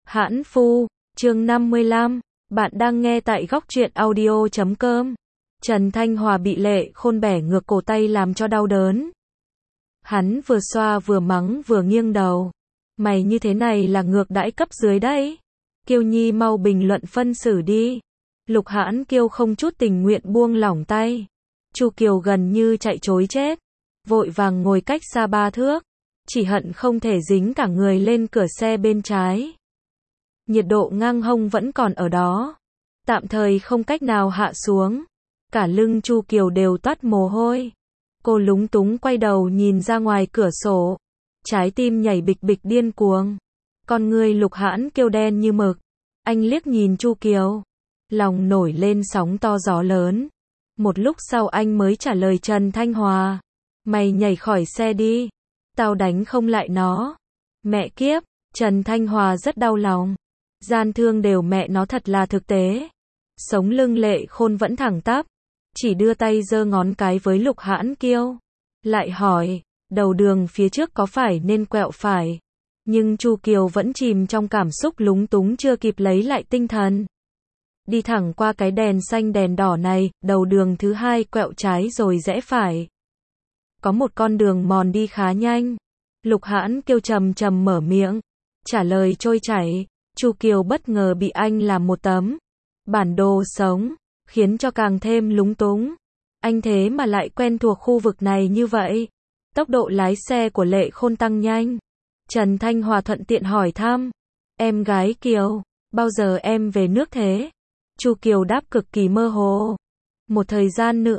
Hãn Phu, chương 55, bạn đang nghe tại góc truyện audio.com. Trần Thanh Hòa bị Lệ Khôn bẻ ngược cổ tay làm cho đau đớn. Hắn vừa xoa vừa mắng vừa nghiêng đầu. Mày như thế này là ngược đãi cấp dưới đấy. Kiều Nhi mau bình luận phân xử đi. Lục Hãn Kiêu không chút tình nguyện buông lỏng tay. Chu Kiều gần như chạy trối chết. Vội vàng ngồi cách xa 3 thước. Chỉ hận không thể dính cả người lên cửa xe bên trái. Nhiệt độ ngang hông vẫn còn ở đó. Tạm thời không cách nào hạ xuống. Cả lưng Chu Kiều đều toát mồ hôi. Cô lúng túng quay đầu nhìn ra ngoài cửa sổ. Trái tim nhảy bịch bịch điên cuồng. Con người Lục Hãn Kiêu đen như mực. Anh liếc nhìn Chu Kiều. Lòng nổi lên sóng to gió lớn. Một lúc sau anh mới trả lời Trần Thanh Hòa. Mày nhảy khỏi xe đi. Tao đánh không lại nó. Mẹ kiếp, Trần Thanh Hòa rất đau lòng. Gian thương đều mẹ nó thật là thực tế. Sống lưng Lệ Khôn vẫn thẳng tắp. Chỉ đưa tay giơ ngón cái với Lục Hãn Kiêu. Lại hỏi, đầu đường phía trước có phải nên quẹo phải. Nhưng Chu Kiều vẫn chìm trong cảm xúc lúng túng chưa kịp lấy lại tinh thần. Đi thẳng qua cái đèn xanh đèn đỏ này, đầu đường thứ hai quẹo trái rồi rẽ phải. Có một con đường mòn đi khá nhanh. Lục Hãn Kiêu trầm trầm mở miệng. Trả lời trôi chảy. Chu Kiều bất ngờ bị anh làm một tấm bản đồ sống, khiến cho càng thêm lúng túng. Anh thế mà lại quen thuộc khu vực này như vậy. Tốc độ lái xe của Lệ Khôn tăng nhanh. Trần Thanh Hòa thuận tiện hỏi thăm. Em gái Kiều, bao giờ em về nước thế? Chu Kiều đáp cực kỳ mơ hồ. Một thời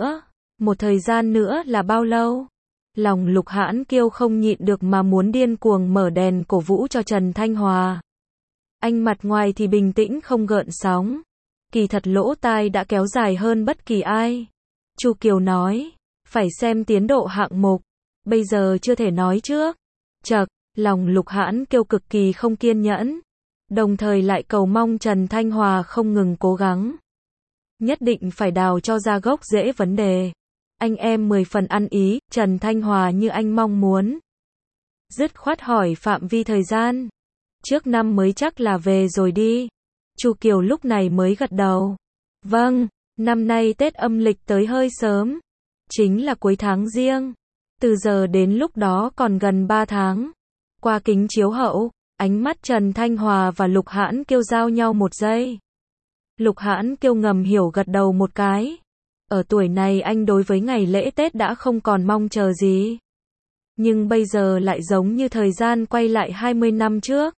gian nữa là bao lâu? Lòng Lục Hãn Kiêu không nhịn được mà muốn điên cuồng mở đèn cổ vũ cho Trần Thanh Hòa. Anh mặt ngoài thì bình tĩnh không gợn sóng. Kỳ thật lỗ tai đã kéo dài hơn bất kỳ ai. Chu Kiều nói, phải xem tiến độ hạng mục. Bây giờ chưa thể nói trước. Chậc, lòng Lục Hãn Kiêu cực kỳ không kiên nhẫn. Đồng thời lại cầu mong Trần Thanh Hòa không ngừng cố gắng. Nhất định phải đào cho ra gốc rễ vấn đề. Anh em 10 phần ăn ý, Trần Thanh Hòa như anh mong muốn. Dứt khoát hỏi phạm vi thời gian. Trước năm mới chắc là về rồi đi. Chu Kiều lúc này mới gật đầu. Vâng, năm nay Tết âm lịch tới hơi sớm. Chính là cuối tháng Giêng. Từ giờ đến lúc đó còn gần 3 tháng. Qua kính chiếu hậu, ánh mắt Trần Thanh Hòa và Lục Hãn Kiêu giao nhau một giây. Lục Hãn Kiêu ngầm hiểu gật đầu một cái. Ở tuổi này anh đối với ngày lễ Tết đã không còn mong chờ gì. Nhưng bây giờ lại giống như thời gian quay lại 20 năm trước.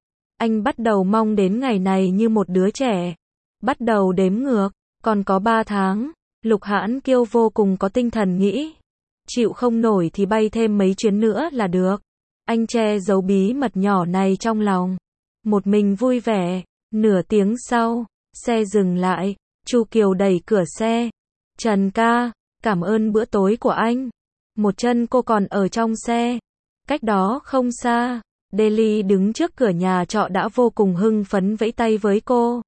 Anh bắt đầu mong đến ngày này như một đứa trẻ. Bắt đầu đếm ngược, còn có 3 tháng. Lục Hãn Kiêu vô cùng có tinh thần nghĩ. Chịu không nổi thì bay thêm mấy chuyến nữa là được. Anh che giấu bí mật nhỏ này trong lòng. Một mình vui vẻ. Nửa tiếng sau, xe dừng lại. Chu Kiều đẩy cửa xe. Trần ca, cảm ơn bữa tối của anh. Một chân cô còn ở trong xe. Cách đó không xa, Daily đứng trước cửa nhà trọ đã vô cùng hưng phấn vẫy tay với cô.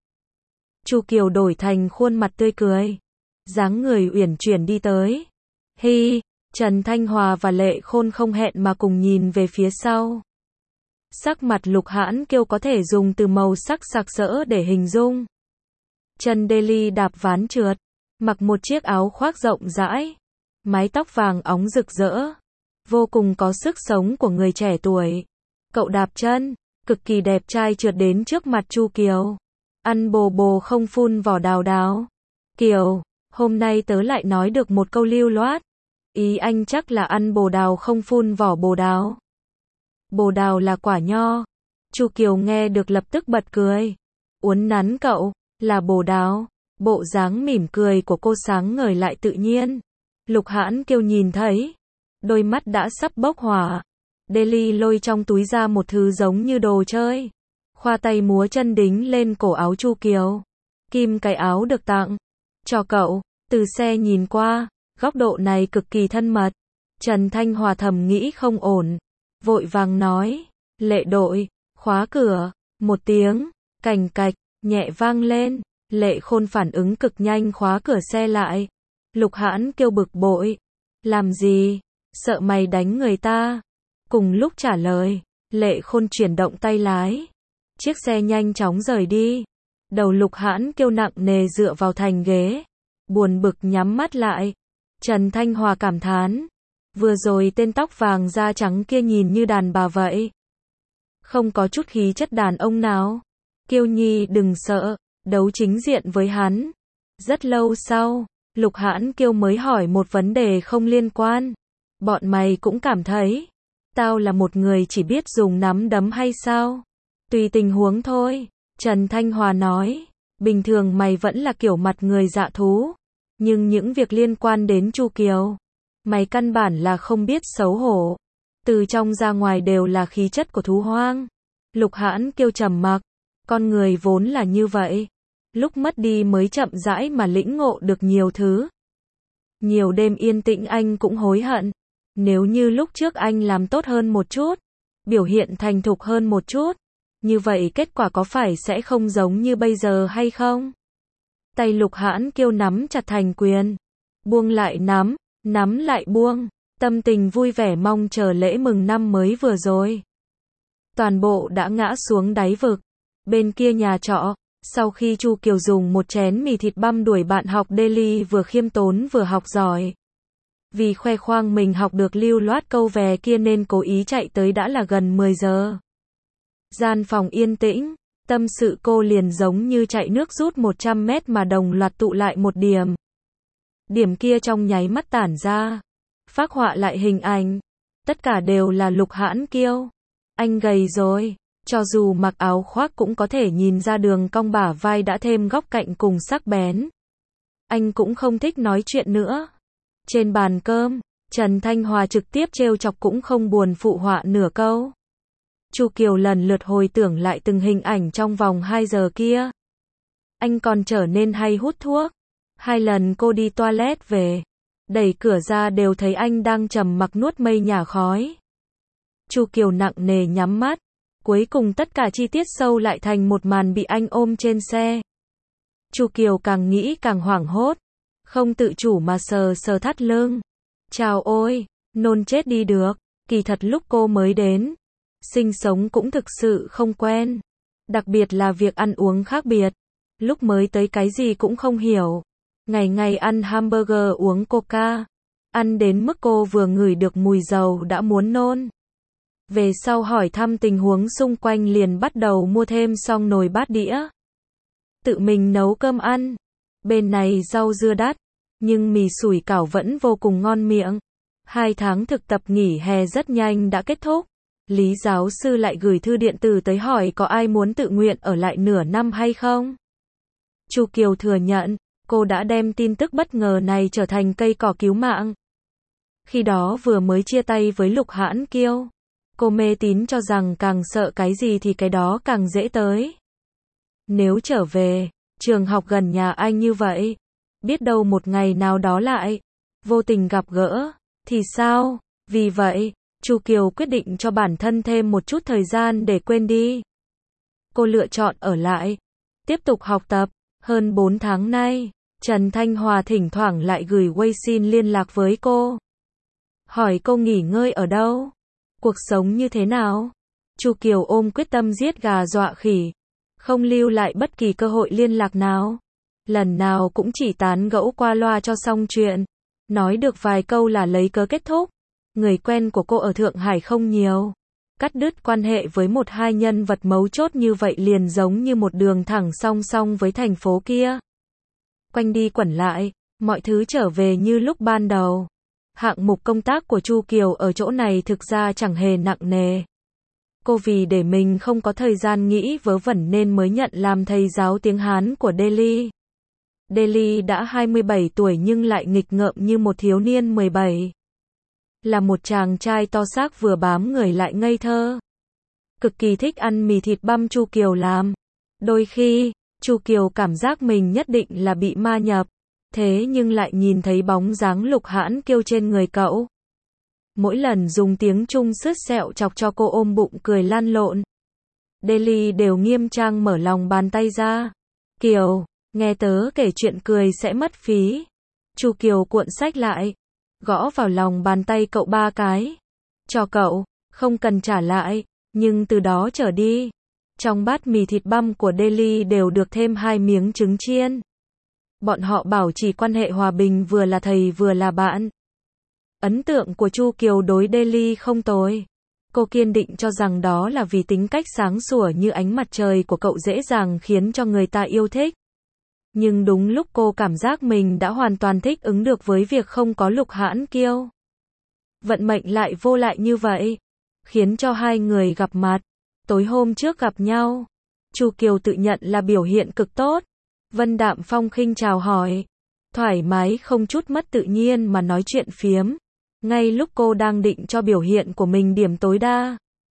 Chu Kiều đổi thành khuôn mặt tươi cười. Dáng người uyển chuyển đi tới. Hi, Trần Thanh Hòa và Lệ Khôn không hẹn mà cùng nhìn về phía sau. Sắc mặt Lục Hãn Kiêu có thể dùng từ màu sắc sặc sỡ để hình dung. Chân Daily đạp ván trượt. Mặc một chiếc áo khoác rộng rãi, mái tóc vàng óng rực rỡ, vô cùng có sức sống của người trẻ tuổi. Cậu đạp chân, cực kỳ đẹp trai trượt đến trước mặt Chu Kiều. Ăn bồ bồ không phun vỏ đào đào. Kiều, hôm nay tớ lại nói được một câu lưu loát. Ý anh chắc là ăn bồ đào không phun vỏ bồ đào. Bồ đào là quả nho. Chu Kiều nghe được lập tức bật cười. Uốn nắn cậu, là bồ đào. Bộ dáng mỉm cười của cô sáng ngời lại tự nhiên. Lục Hãn Kiêu nhìn thấy. Đôi mắt đã sắp bốc hỏa. Daily lôi trong túi ra một thứ giống như đồ chơi. Khoa tay múa chân đính lên cổ áo Chu Kiều. Kim cái áo được tặng. Cho cậu. Từ xe nhìn qua. Góc độ này cực kỳ thân mật. Trần Thanh Hòa thầm nghĩ không ổn. Vội vàng nói. Lệ đội. Khóa cửa. Một tiếng. Cành cạch. Nhẹ vang lên. Lệ Khôn phản ứng cực nhanh khóa cửa xe lại. Lục Hãn Kiêu bực bội. Làm gì? Sợ mày đánh người ta. Cùng lúc trả lời, Lệ Khôn chuyển động tay lái. Chiếc xe nhanh chóng rời đi. Đầu Lục Hãn Kiêu nặng nề dựa vào thành ghế. Buồn bực nhắm mắt lại. Trần Thanh Hòa cảm thán. Vừa rồi tên tóc vàng da trắng kia nhìn như đàn bà vậy. Không có chút khí chất đàn ông nào. Kiêu Nhi đừng sợ, đấu chính diện với hắn. Rất lâu sau, Lục Hãn Kiêu mới hỏi một vấn đề không liên quan. Bọn mày cũng cảm thấy, tao là một người chỉ biết dùng nắm đấm hay sao? Tùy tình huống thôi, Trần Thanh Hòa nói. Bình thường mày vẫn là kiểu mặt người dạ thú. Nhưng những việc liên quan đến Chu Kiều, mày căn bản là không biết xấu hổ. Từ trong ra ngoài đều là khí chất của thú hoang. Lục Hãn Kiêu trầm mặc. Con người vốn là như vậy. Lúc mất đi mới chậm rãi mà lĩnh ngộ được nhiều thứ. Nhiều đêm yên tĩnh anh cũng hối hận. Nếu như lúc trước anh làm tốt hơn một chút, biểu hiện thành thục hơn một chút, như vậy kết quả có phải sẽ không giống như bây giờ hay không? Tay Lục Hãn Kiêu nắm chặt thành quyền. Buông lại nắm, nắm lại buông. Tâm tình vui vẻ mong chờ lễ mừng năm mới vừa rồi. Toàn bộ đã ngã xuống đáy vực. Bên kia nhà trọ, sau khi Chu Kiều dùng một chén mì thịt băm đuổi bạn học Daily vừa khiêm tốn vừa học giỏi. Vì khoe khoang mình học được lưu loát câu về kia nên cố ý chạy tới đã là gần 10 giờ. Gian phòng yên tĩnh, tâm sự cô liền giống như chạy nước rút 100 mét mà đồng loạt tụ lại một điểm. Điểm kia trong nháy mắt tản ra, phác họa lại hình ảnh. Tất cả đều là Lục Hãn Kiêu. Anh gầy rồi, cho dù mặc áo khoác cũng có thể nhìn ra đường cong bả vai đã thêm góc cạnh cùng sắc bén. Anh cũng không thích nói chuyện nữa. Trên bàn cơm, Trần Thanh Hòa trực tiếp trêu chọc cũng không buồn phụ họa nửa câu. Chu Kiều lần lượt hồi tưởng lại từng hình ảnh trong vòng 2 giờ kia. Anh còn trở nên hay hút thuốc. 2 lần cô đi toilet về, đẩy cửa ra đều thấy anh đang trầm mặc nuốt mây nhả khói. Chu Kiều nặng nề nhắm mắt. Cuối cùng tất cả chi tiết sâu lại thành một màn bị anh ôm trên xe. Chu Kiều càng nghĩ càng hoảng hốt. Không tự chủ mà sờ sờ thắt lưng. Chào ôi, nôn chết đi được. Kỳ thật lúc cô mới đến, sinh sống cũng thực sự không quen. Đặc biệt là việc ăn uống khác biệt. Lúc mới tới cái gì cũng không hiểu. Ngày ngày ăn hamburger uống coca. Ăn đến mức cô vừa ngửi được mùi dầu đã muốn nôn. Về sau hỏi thăm tình huống xung quanh liền bắt đầu mua thêm xong nồi bát đĩa. Tự mình nấu cơm ăn. Bên này rau dưa đắt, nhưng mì sủi cảo vẫn vô cùng ngon miệng. 2 tháng thực tập nghỉ hè rất nhanh đã kết thúc. Lý giáo sư lại gửi thư điện tử tới hỏi có ai muốn tự nguyện ở lại nửa năm hay không. Chu Kiều thừa nhận, cô đã đem tin tức bất ngờ này trở thành cây cỏ cứu mạng. Khi đó vừa mới chia tay với Lục Hãn Kiêu, cô mê tín cho rằng càng sợ cái gì thì cái đó càng dễ tới. Nếu trở về, trường học gần nhà anh như vậy, biết đâu một ngày nào đó lại, vô tình gặp gỡ, thì sao? Vì vậy, Chu Kiều quyết định cho bản thân thêm một chút thời gian để quên đi. Cô lựa chọn ở lại, tiếp tục học tập. Hơn 4 tháng nay, Trần Thanh Hòa thỉnh thoảng lại gửi WeChat liên lạc với cô. Hỏi cô nghỉ ngơi ở đâu? Cuộc sống như thế nào? Chu Kiều ôm quyết tâm giết gà dọa khỉ. Không lưu lại bất kỳ cơ hội liên lạc nào. Lần nào cũng chỉ tán gẫu qua loa cho xong chuyện. Nói được vài câu là lấy cớ kết thúc. Người quen của cô ở Thượng Hải không nhiều. Cắt đứt quan hệ với 1-2 nhân vật mấu chốt như vậy liền giống như một đường thẳng song song với thành phố kia. Quanh đi quẩn lại, mọi thứ trở về như lúc ban đầu. Hạng mục công tác của Chu Kiều ở chỗ này thực ra chẳng hề nặng nề. Cô vì để mình không có thời gian nghĩ vớ vẩn nên mới nhận làm thầy giáo tiếng Hán của Daily. Daily đã 27 tuổi nhưng lại nghịch ngợm như một thiếu niên 17. Là một chàng trai to xác vừa bám người lại ngây thơ. Cực kỳ thích ăn mì thịt băm Chu Kiều làm. Đôi khi, Chu Kiều cảm giác mình nhất định là bị ma nhập. Thế nhưng lại nhìn thấy bóng dáng Lục Hãn Kiêu trên người cậu. Mỗi lần dùng tiếng Trung sứt sẹo chọc cho cô ôm bụng cười lăn lộn. Daily đều nghiêm trang mở lòng bàn tay ra. Kiều, nghe tớ kể chuyện cười sẽ mất phí. Chu Kiều cuộn sách lại, gõ vào lòng bàn tay cậu 3 cái. Cho cậu, không cần trả lại, nhưng từ đó trở đi, Trong bát mì thịt băm của Daily đều được thêm 2 miếng trứng chiên. Bọn họ bảo trì quan hệ hòa bình, vừa là thầy vừa là bạn. Ấn tượng của Chu Kiều đối Daily không tồi. Cô kiên định cho rằng đó là vì tính cách sáng sủa như ánh mặt trời của cậu dễ dàng khiến cho người ta yêu thích. Nhưng đúng lúc cô cảm giác mình đã hoàn toàn thích ứng được với việc không có Lục Hãn Kiêu. Vận mệnh lại vô lại như vậy, khiến cho hai người gặp mặt. Tối hôm trước gặp nhau, Chu Kiều tự nhận là biểu hiện cực tốt. Vân Đạm Phong khinh chào hỏi, thoải mái không chút mất tự nhiên mà nói chuyện phiếm. Ngay lúc cô đang định cho biểu hiện của mình điểm tối đa,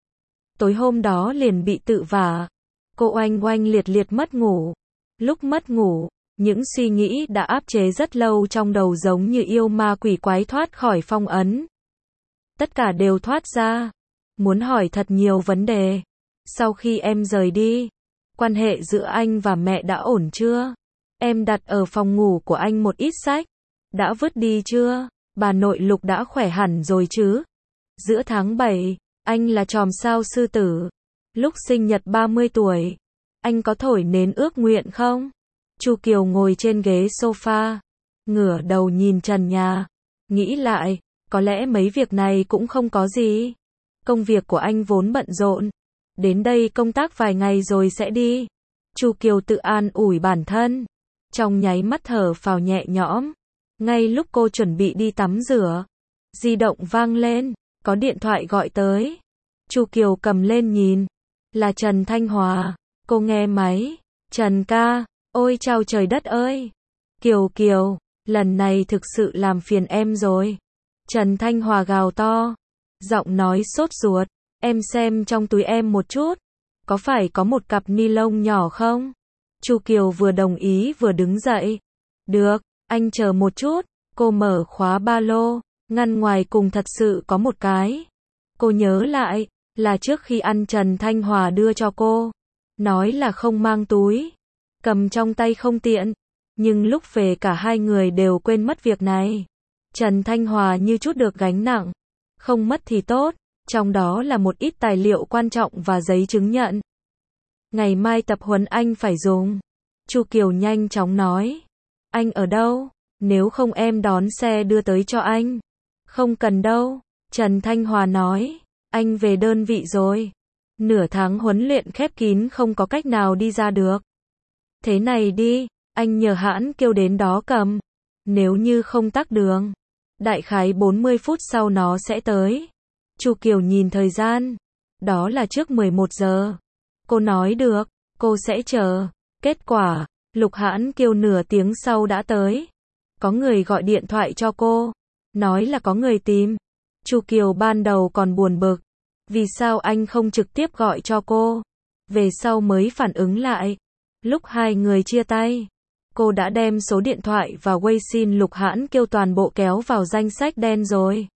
tối hôm đó liền bị tự vả. Cô oanh oanh liệt liệt mất ngủ. Lúc mất ngủ, những suy nghĩ đã áp chế rất lâu trong đầu giống như yêu ma quỷ quái thoát khỏi phong ấn. Tất cả đều thoát ra. Muốn hỏi thật nhiều vấn đề. Sau khi em rời đi, quan hệ giữa anh và mẹ đã ổn chưa? Em đặt ở phòng ngủ của anh một ít sách. Đã vứt đi chưa? Bà nội Lục đã khỏe hẳn rồi chứ? Giữa tháng 7, anh là chòm sao sư tử. Lúc sinh nhật 30 tuổi, anh có thổi nến ước nguyện không? Chu Kiều ngồi trên ghế sofa, ngửa đầu nhìn trần nhà. Nghĩ lại, có lẽ mấy việc này cũng không có gì. Công việc của anh vốn bận rộn. Đến đây công tác vài ngày rồi sẽ đi. Chu Kiều tự an ủi bản thân. Trong nháy mắt thở phào nhẹ nhõm. Ngay lúc cô chuẩn bị đi tắm rửa, di động vang lên, có điện thoại gọi tới. Chu Kiều cầm lên nhìn, là Trần Thanh Hòa. Cô nghe máy, Trần ca, ôi chao trời đất ơi. Kiều Kiều, lần này thực sự làm phiền em rồi. Trần Thanh Hòa gào to, giọng nói sốt ruột, em xem trong túi em một chút, có phải có một cặp ni lông nhỏ không? Chu Kiều vừa đồng ý vừa đứng dậy. Được, anh chờ một chút. Cô mở khóa ba lô, ngăn ngoài cùng thật sự có một cái. Cô nhớ lại, là trước khi ăn Trần Thanh Hòa đưa cho cô. Nói là không mang túi, cầm trong tay không tiện. Nhưng lúc về cả hai người đều quên mất việc này. Trần Thanh Hòa như chút được gánh nặng. Không mất thì tốt, trong đó là một ít tài liệu quan trọng và giấy chứng nhận. Ngày mai tập huấn anh phải dùng. Chu Kiều nhanh chóng nói. Anh ở đâu? Nếu không em đón xe đưa tới cho anh. Không cần đâu. Trần Thanh Hòa nói. Anh về đơn vị rồi. Nửa tháng huấn luyện khép kín không có cách nào đi ra được. Thế này đi, anh nhờ Hãn Kiêu đến đó cầm. Nếu như không tắc đường, đại khái 40 phút sau nó sẽ tới. Chu Kiều nhìn thời gian. Đó là trước 11 giờ. Cô nói được, cô sẽ chờ. Kết quả, Lục Hãn Kiêu nửa tiếng sau đã tới. Có người gọi điện thoại cho cô, nói là có người tìm. Chu Kiều ban đầu còn buồn bực. Vì sao anh không trực tiếp gọi cho cô? Về sau mới phản ứng lại. Lúc hai người chia tay, cô đã đem số điện thoại và Weixin Lục Hãn Kiêu toàn bộ kéo vào danh sách đen rồi.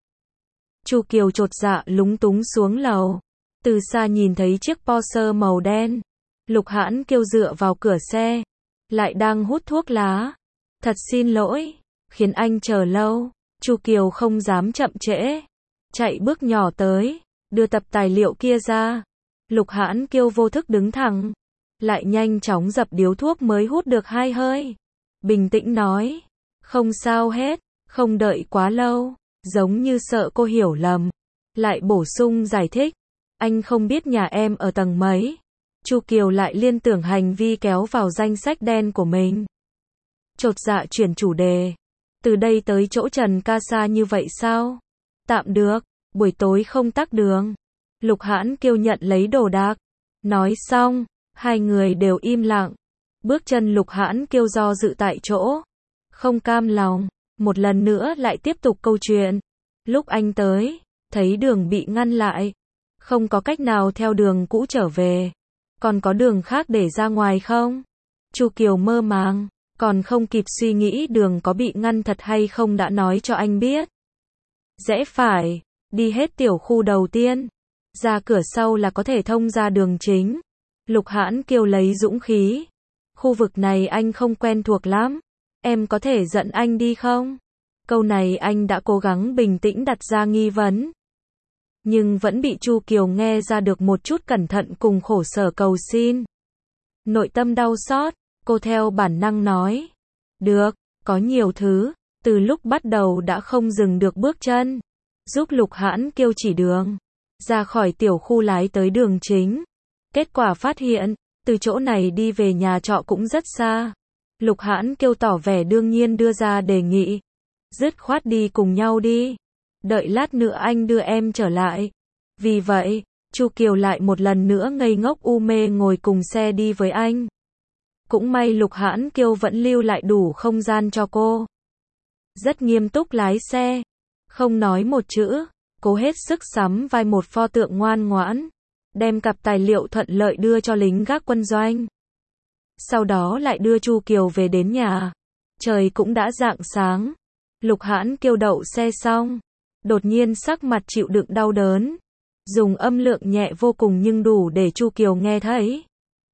Chu Kiều chột dạ lúng túng xuống lầu. Từ xa nhìn thấy chiếc Porsche màu đen. Lục Hãn Kiêu dựa vào cửa xe, lại đang hút thuốc lá. Thật xin lỗi, khiến anh chờ lâu. Chu Kiều không dám chậm trễ. Chạy bước nhỏ tới, đưa tập tài liệu kia ra. Lục Hãn Kiêu vô thức đứng thẳng, lại nhanh chóng dập điếu thuốc mới hút được 2 hơi. Bình tĩnh nói, không sao hết, không đợi quá lâu, giống như sợ cô hiểu lầm. Lại bổ sung giải thích, anh không biết nhà em ở tầng mấy. Chu Kiều lại liên tưởng hành vi kéo vào danh sách đen của mình. Chột dạ chuyển chủ đề, từ đây tới chỗ Trần ca xa như vậy sao? Tạm được, buổi tối không tắc đường. Lục Hãn Kiêu nhận lấy đồ đạc. Nói xong, hai người đều im lặng. Bước chân Lục Hãn Kiêu do dự tại chỗ. Không cam lòng, một lần nữa lại tiếp tục câu chuyện. Lúc anh tới, thấy đường bị ngăn lại. Không có cách nào theo đường cũ trở về. Còn có đường khác để ra ngoài không? Chu Kiều mơ màng, còn không kịp suy nghĩ đường có bị ngăn thật hay không đã nói cho anh biết. Rẽ phải, đi hết tiểu khu đầu tiên. Ra cửa sau là có thể thông ra đường chính. Lục Hãn Kiêu lấy dũng khí. Khu vực này anh không quen thuộc lắm. Em có thể dẫn anh đi không? Câu này anh đã cố gắng bình tĩnh đặt ra nghi vấn. nhưng vẫn bị Chu Kiều nghe ra được một chút cẩn thận cùng khổ sở cầu xin. Nội tâm đau xót, cô theo bản năng nói. Được, có nhiều thứ, từ lúc bắt đầu đã không dừng được bước chân. Giúp Lục Hãn Kiêu chỉ đường. Ra khỏi tiểu khu lái tới đường chính. Kết quả phát hiện, từ chỗ này đi về nhà trọ cũng rất xa. Lục Hãn Kiêu tỏ vẻ đương nhiên đưa ra đề nghị. Dứt khoát đi cùng nhau đi. Đợi lát nữa anh đưa em trở lại. Vì vậy, Chu Kiều lại một lần nữa ngây ngốc u mê ngồi cùng xe đi với anh. Cũng may Lục Hãn Kiêu vẫn lưu lại đủ không gian cho cô. Rất nghiêm túc lái xe. Không nói một chữ. Cố hết sức sắm vai một pho tượng ngoan ngoãn. Đem cặp tài liệu thuận lợi đưa cho lính gác quân doanh. Sau đó lại đưa Chu Kiều về đến nhà. Trời cũng đã rạng sáng. Lục Hãn Kiêu đậu xe xong. Đột nhiên sắc mặt chịu đựng đau đớn. Dùng âm lượng nhẹ vô cùng nhưng đủ để Chu Kiều nghe thấy.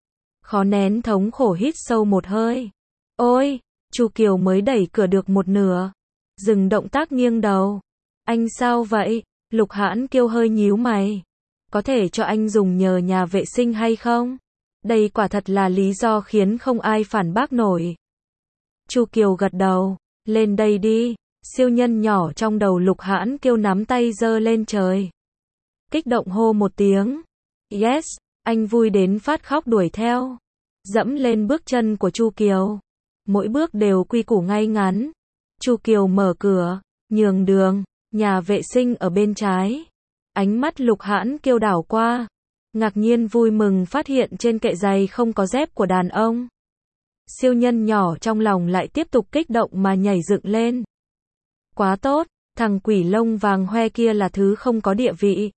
Khó nén thống khổ hít sâu một hơi. Ôi, Chu Kiều mới đẩy cửa được một nửa. Dừng động tác nghiêng đầu. Anh sao vậy? Lục Hãn Kiêu hơi nhíu mày. Có thể cho anh dùng nhờ nhà vệ sinh hay không? Đây quả thật là lý do khiến không ai phản bác nổi. Chu Kiều gật đầu. Lên đây đi. Siêu nhân nhỏ trong đầu Lục Hãn Kiêu nắm tay giơ lên trời. Kích động hô một tiếng. Yes, anh vui đến phát khóc đuổi theo. Dẫm lên bước chân của Chu Kiều. Mỗi bước đều quy củ ngay ngắn. Chu Kiều mở cửa, nhường đường, nhà vệ sinh ở bên trái. Ánh mắt Lục Hãn Kiêu đảo qua. Ngạc nhiên vui mừng phát hiện trên kệ giày không có dép của đàn ông. Siêu nhân nhỏ trong lòng lại tiếp tục kích động mà nhảy dựng lên. Quá tốt, thằng quỷ lông vàng hoe kia là thứ không có địa vị.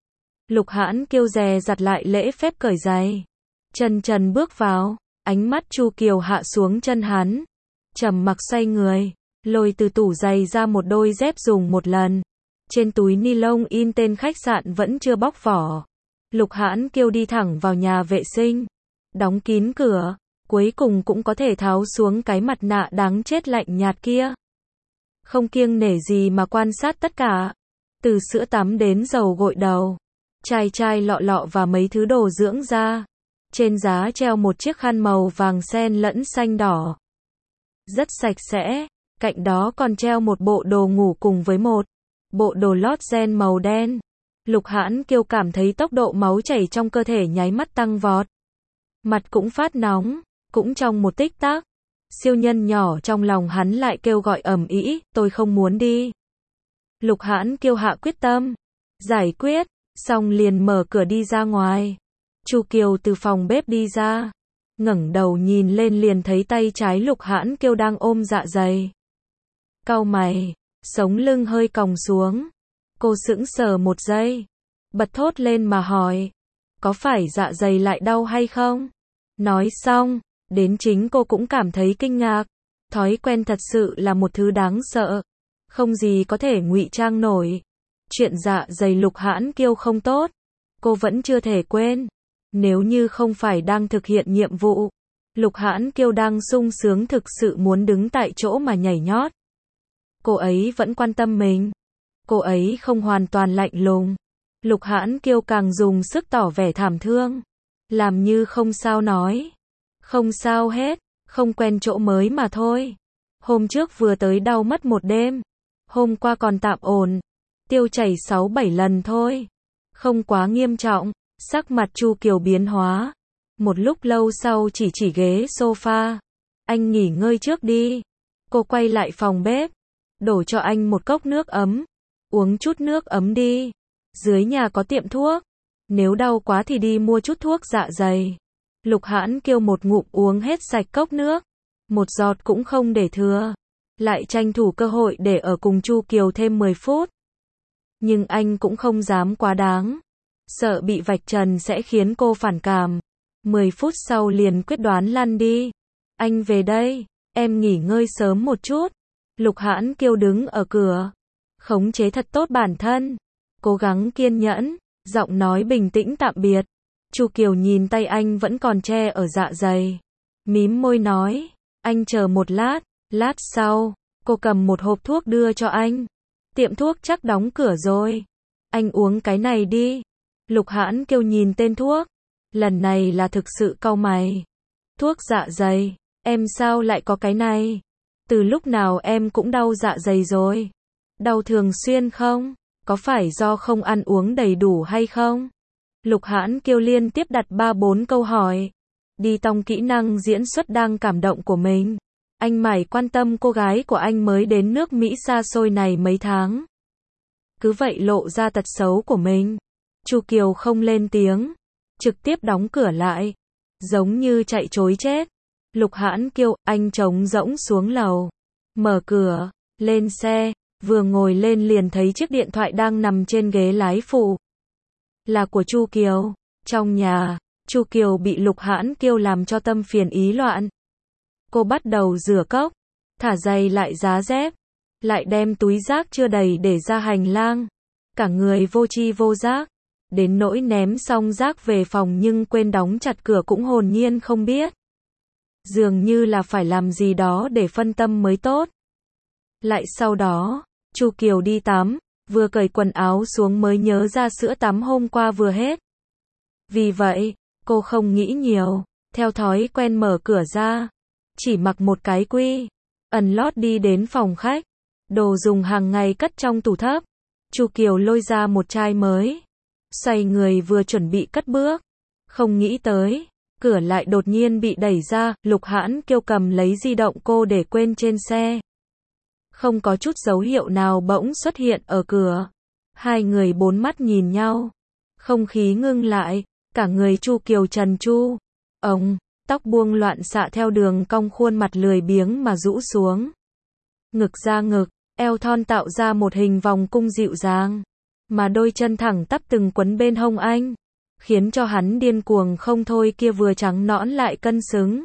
Lục Hãn Kiêu dè dặt lại lễ phép cởi giày. Chân trần bước vào, ánh mắt Chu Kiều hạ xuống chân hắn. Trầm mặc xoay người, lôi từ tủ giày ra một đôi dép dùng một lần. Trên túi ni lông in tên khách sạn vẫn chưa bóc vỏ. Lục Hãn Kiêu đi thẳng vào nhà vệ sinh. Đóng kín cửa, cuối cùng cũng có thể tháo xuống cái mặt nạ đáng chết lạnh nhạt kia. Không kiêng nể gì mà quan sát tất cả. Từ sữa tắm đến dầu gội đầu. Chai lọ lọ và mấy thứ đồ dưỡng da. Trên giá treo một chiếc khăn màu vàng xen lẫn xanh đỏ. Rất sạch sẽ. Cạnh đó còn treo một bộ đồ ngủ cùng với một bộ đồ lót ren màu đen. Lục Hãn Kiêu cảm thấy tốc độ máu chảy trong cơ thể nháy mắt tăng vọt. Mặt cũng phát nóng. Cũng trong một tích tắc. Siêu nhân nhỏ trong lòng hắn lại kêu gọi ầm ĩ, tôi không muốn đi. Lục Hãn Kiêu hạ quyết tâm. Giải quyết. Xong liền mở cửa đi ra ngoài. Chu Kiều từ phòng bếp đi ra. Ngẩng đầu nhìn lên liền thấy tay trái Lục Hãn Kiêu đang ôm dạ dày. Cau mày. Sống lưng hơi còng xuống. Cô sững sờ một giây. Bật thốt lên mà hỏi. Có phải dạ dày lại đau hay không? Nói xong. Đến chính cô cũng cảm thấy kinh ngạc. Thói quen thật sự là một thứ đáng sợ. Không gì có thể ngụy trang nổi. Chuyện dạ dày Lục Hãn Kiêu không tốt. Cô vẫn chưa thể quên. Nếu như không phải đang thực hiện nhiệm vụ. Lục Hãn Kiêu đang sung sướng thực sự muốn đứng tại chỗ mà nhảy nhót. Cô ấy vẫn quan tâm mình. Cô ấy không hoàn toàn lạnh lùng. Lục Hãn Kiêu càng dùng sức tỏ vẻ thảm thương. Làm như không sao nói. Không sao hết, không quen chỗ mới mà thôi. Hôm trước vừa tới đau mất một đêm. Hôm qua còn tạm ổn. Tiêu chảy 6-7 lần thôi. Không quá nghiêm trọng. Sắc mặt Chu Kiều biến hóa. Một lúc lâu sau chỉ ghế sofa. Anh nghỉ ngơi trước đi. Cô quay lại phòng bếp. Đổ cho anh một cốc nước ấm. Uống chút nước ấm đi. Dưới nhà có tiệm thuốc. Nếu đau quá thì đi mua chút thuốc dạ dày. Lục Hãn Kiêu một ngụm uống hết sạch cốc nước. Một giọt cũng không để thừa. Lại tranh thủ cơ hội để ở cùng Chu Kiều thêm 10 phút. Nhưng anh cũng không dám quá đáng. Sợ bị vạch trần sẽ khiến cô phản cảm. 10 phút sau liền quyết đoán lăn đi. Anh về đây. Em nghỉ ngơi sớm một chút. Lục Hãn Kiêu đứng ở cửa. Khống chế thật tốt bản thân. Cố gắng kiên nhẫn. Giọng nói bình tĩnh tạm biệt. Chu Kiều nhìn tay anh vẫn còn che ở dạ dày. Mím môi nói. Anh chờ một lát. Lát sau, cô cầm một hộp thuốc đưa cho anh. Tiệm thuốc chắc đóng cửa rồi. Anh uống cái này đi. Lục Hãn Kiêu nhìn tên thuốc. Lần này là thực sự cau mày. Thuốc dạ dày. Em sao lại có cái này? Từ lúc nào em cũng đau dạ dày rồi? Đau thường xuyên không? Có phải do không ăn uống đầy đủ hay không? Lục Hãn Kiêu liên tiếp đặt 3-4 câu hỏi. Đi tong kỹ năng diễn xuất đang cảm động của mình. Anh mải quan tâm cô gái của anh mới đến nước Mỹ xa xôi này mấy tháng. Cứ vậy lộ ra tật xấu của mình. Chu Kiều không lên tiếng. Trực tiếp đóng cửa lại. Giống như chạy trối chết. Lục Hãn Kiêu, anh trống rỗng xuống lầu. Mở cửa, lên xe. Vừa ngồi lên liền thấy chiếc điện thoại đang nằm trên ghế lái phụ. Là của Chu Kiều. Trong nhà, Chu Kiều bị Lục Hãn Kiêu làm cho tâm phiền ý loạn. Cô bắt đầu rửa cốc, thả giày lại giá dép, lại đem túi rác chưa đầy để ra hành lang. Cả người vô tri vô giác, đến nỗi ném xong rác về phòng nhưng quên đóng chặt cửa cũng hồn nhiên không biết. Dường như là phải làm gì đó để phân tâm mới tốt. Lại sau đó, Chu Kiều đi tắm, vừa cởi quần áo xuống mới nhớ ra sữa tắm hôm qua vừa hết. Vì vậy, cô không nghĩ nhiều, theo thói quen mở cửa ra, chỉ mặc một cái quy, ẩn lót đi đến phòng khách, đồ dùng hàng ngày cất trong tủ thấp. Chu Kiều lôi ra một chai mới, xoay người vừa chuẩn bị cất bước, không nghĩ tới, cửa lại đột nhiên bị đẩy ra, Lục Hãn Kiêu cầm lấy di động cô để quên trên xe. Không có chút dấu hiệu nào bỗng xuất hiện ở cửa. Hai người bốn mắt nhìn nhau, không khí ngưng lại, cả người Chu Kiều trần tru, tóc buông loạn xạ theo đường cong, khuôn mặt lười biếng mà rũ xuống. Ngực ra ngực, eo thon tạo ra một hình vòng cung dịu dàng, mà đôi chân thẳng tắp từng quấn bên hông anh, khiến cho hắn điên cuồng không thôi. Kia vừa trắng nõn lại cân xứng.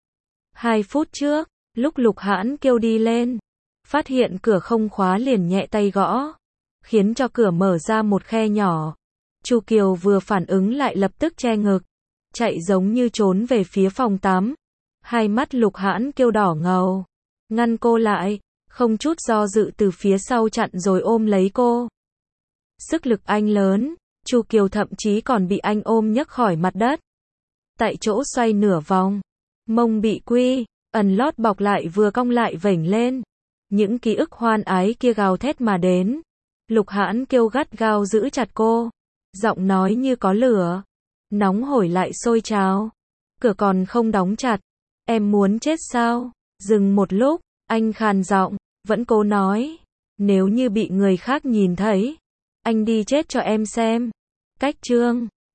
2 phút trước, lúc Lục Hãn Kiêu đi lên, phát hiện cửa không khóa liền nhẹ tay gõ, khiến cho cửa mở ra một khe nhỏ. Chu Kiều vừa phản ứng lại lập tức che ngực, chạy giống như trốn về phía phòng tắm. Hai mắt Lục Hãn Kiêu đỏ ngầu, ngăn cô lại, không chút do dự từ phía sau chặn rồi ôm lấy cô. Sức lực anh lớn, Chu Kiều thậm chí còn bị anh ôm nhấc khỏi mặt đất. Tại chỗ xoay nửa vòng, mông bị quy, ẩn lót bọc lại vừa cong lại vểnh lên. Những ký ức hoan ái kia gào thét mà đến. Lục Hãn Kiêu gắt gao giữ chặt cô, giọng nói như có lửa, nóng hổi lại sôi trào. Cửa còn không đóng chặt, em muốn chết sao? Dừng một lúc, anh khàn giọng, vẫn cố nói, nếu như bị người khác nhìn thấy, anh đi chết cho em xem. Cách chương